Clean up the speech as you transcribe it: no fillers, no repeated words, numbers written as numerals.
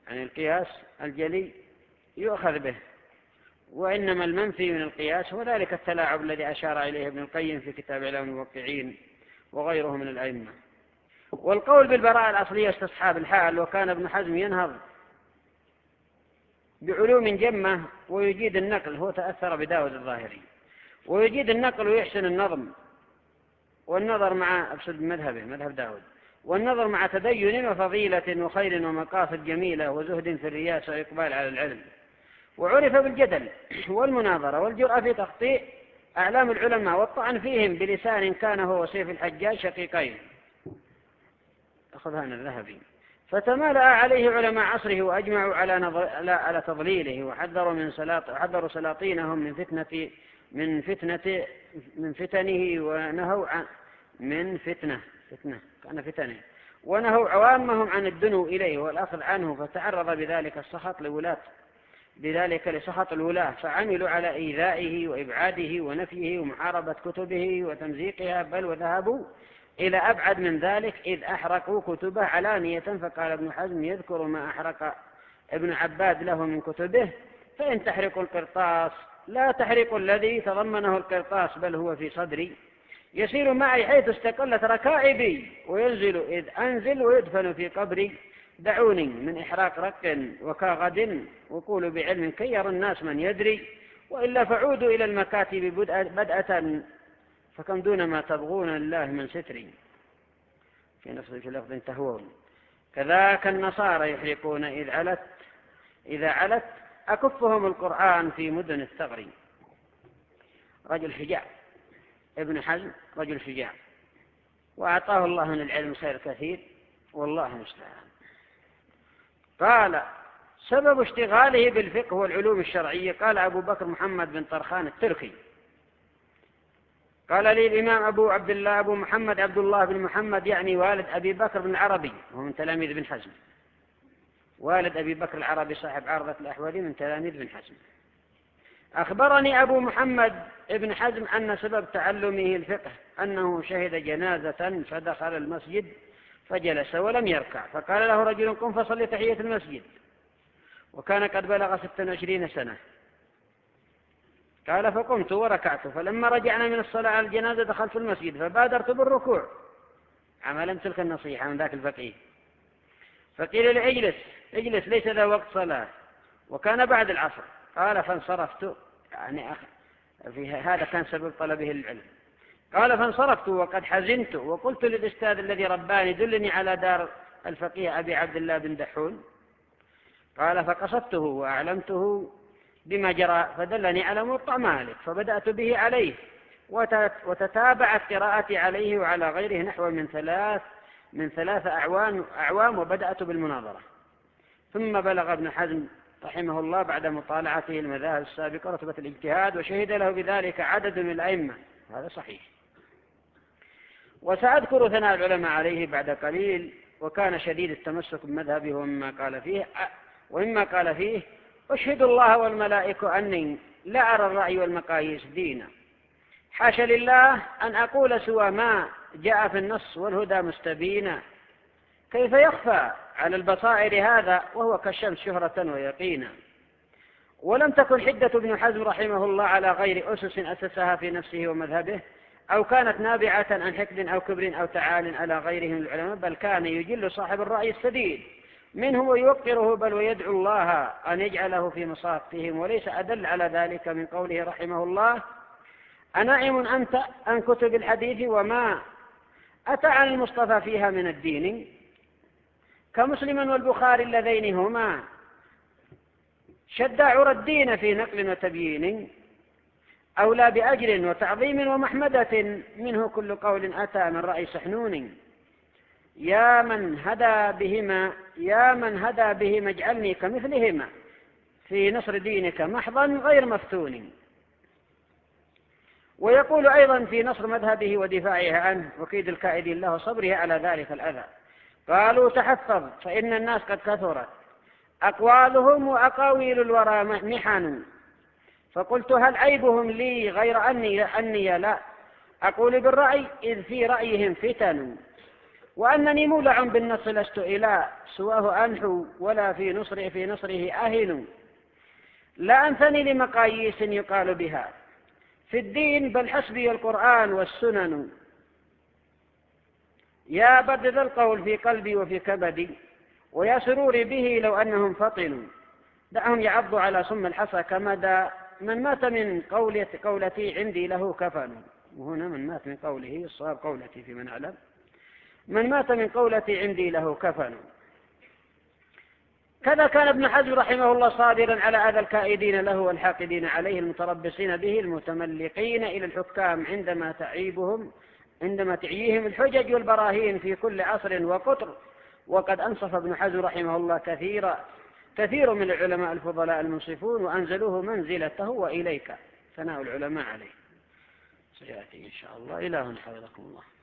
يعني القياس الجلي يؤخذ به، وإنما المنفي من القياس هو ذلك التلاعب الذي أشار إليه ابن القيم في كتاب إعلام الموقعين وغيره من الأئمة. والقول بالبراءة الأصلية استصحاب الحال، وكان ابن حزم ينهض بعلوم جمة ويجيد النقل، هو تأثر بداود الظاهري، ويجيد النقل ويحسن النظم والنظر مع أقصد مذهبه مذهب داود، والنظر مع تدين وفضيلة وخير ومقاصد جميلة وزهد في الرياسة وإقبال على العلم. وعرف بالجدل والمناظرة والجرأة في تخطيء أعلام العلماء والطعن فيهم بلسان كان هو وسيف الحجاج شقيقين. أخذها عن الذهبي. فتمالأ عليه علماء عصره وأجمعوا على تضليله، وحذروا سلاطينهم من فتنه، ونهوا عن من فتنة كان فتنه، ونهوا عوامهم عن الدنو إليه والأخذ عنه، فتعرض بذلك لسخط الولاة، فعملوا على إيذائه وإبعاده ونفيه ومحاربة كتبه وتمزيقها، بل وذهبوا إلى أبعد من ذلك إذ أحرقوا كتبه علانية. فقال ابن حزم يذكر ما أحرق ابن عباد له من كتبه: فإن تحرقوا القرطاس لا تحرقوا الذي تضمنه القرطاس، بل هو في صدري، يسير معي حيث استقلت ركائبي، وينزل إذ أنزل ويدفن في قبري. دعوني من إحراق رق وكاغد، وقولوا بعلم كي يرى الناس من يدري، وإلا فعودوا إلى المكاتب بدءة، فكم دون ما تبغون الله من ستري. في لفظ تهوون. كذاك النصارى يحرقون إذا علت أكفهم القرآن في مدن الثغر. رجل شجاع ابن حزم، رجل شجاع، وأعطاه الله من العلم خير كثير، والله المستعان. قال: سبب اشتغاله بالفقه والعلوم الشرعية. قال أبو بكر محمد بن طرخان التركي: قال لي الإمام أبو عبد الله أبو محمد عبد الله بن محمد، يعني والد أبي بكر بن العربي، وهو من تلاميذ بن حزم، والد أبي بكر العربي صاحب عرضة الأحوالي من تلاميذ بن حزم: أخبرني أبو محمد ابن حزم أن سبب تعلمه الفقه أنه شهد جنازة فدخل المسجد فجلس ولم يركع، فقال له رجل: قم فصل تحية المسجد، وكان قد بلغ 26 سنة. قال: فقمت وركعت، فلما رجعنا من الصلاة على الجنازة دخلت المسجد فبادرت بالركوع، عملا تلك النصيحة من ذاك الفقيه. فقيل لي: اجلس ليس ذا وقت صلاة، وكان بعد العصر. قال: فانصرفت، يعني في هذا كان سبب طلبه العلم. قال: فانصرفت وقد حزنت، وقلت للأستاذ الذي رباني: دلني على دار الفقيه أبي عبد الله بن دحون. قال: فقصدته وأعلمته بما جرى، فدلني على موطأ مالك، فبدأت به عليه، وتتابعت قراءتي عليه وعلى غيره نحو من ثلاث أعوام، وبدأت بالمناظرة. ثم بلغ ابن حزم رحمه الله بعد مطالعته المذاهب السابقة رتبة الاجتهاد، وشهد له بذلك عدد من الأئمة، هذا صحيح. وسأذكر ثناء العلماء عليه بعد قليل. وكان شديد التمسك بمذهبه ومما قال فيه: أشهد الله والملائكة أني لا أرى الرأي والمقاييس دينا، حاشا لله أن أقول سوى ما جاء في النص والهدى مستبينا، كيف يخفى على البصائر هذا وهو كالشمس شهرة ويقينا. ولم تكن حدة ابن حزم رحمه الله على غير أسس أسسها في نفسه ومذهبه، أو كانت نابعة عن حقد أو كبر أو تعال على غيره من العلماء، بل كان يجل صاحب الرأي السديد منه ويوقره، بل ويدعو الله أن يجعله في مصافهم. وليس أدل على ذلك من قوله رحمه الله: أنائم أنت عن كتب الحديث وما أتى عن المصطفى فيها من الدين، كمسلم والبخاري اللذين هما شد عرى الدين في نقل وتبيين، أولى بأجر وتعظيم ومحمدة، منه كل قول أتى من رأي سحنون. يا من هدى بهما اجعلني كمثلهما في نصر دينك محضا غير مفتون. ويقول أيضا في نصر مذهبه ودفاعه عنه وكيد الكائدين له صبره على ذلك الأذى: قالوا تحفظ فإن الناس قد كثرت أقوالهم وأقاويل الورى محن، فقلت هل عيبهم لي غير أني لا أقول بالرأي إذ في رأيهم فتن، وأنني مولع بالنص لست إله سواه أنحو ولا في نصره أهن لا أنثني لمقاييس يقال بها في الدين بل حسبي القرآن والسنن يا بد ذا القول في قلبي وفي كبدي ويا سروري به لو أنهم فطنوا دعهم يعضوا على سم الحصى كمدى من مات من قولتي عندي له كفن. وهنا من مات من قوله الصواب قولتي في من أعلم من مات من قولتي عندي له كفن. كذا كان ابن حزم رحمه الله صابرا على أذى الكائدين له والحاقدين عليه المتربصين به المتملقين إلى الحكام عندما تعييهم الحجج والبراهين في كل عصر وقطر. وقد أنصف ابن حزم رحمه الله كثير من العلماء الفضلاء المنصفون وأنزلوه منزلته وإليك ثناء العلماء عليه. سيأتي إن شاء الله. إله حفظكم الله.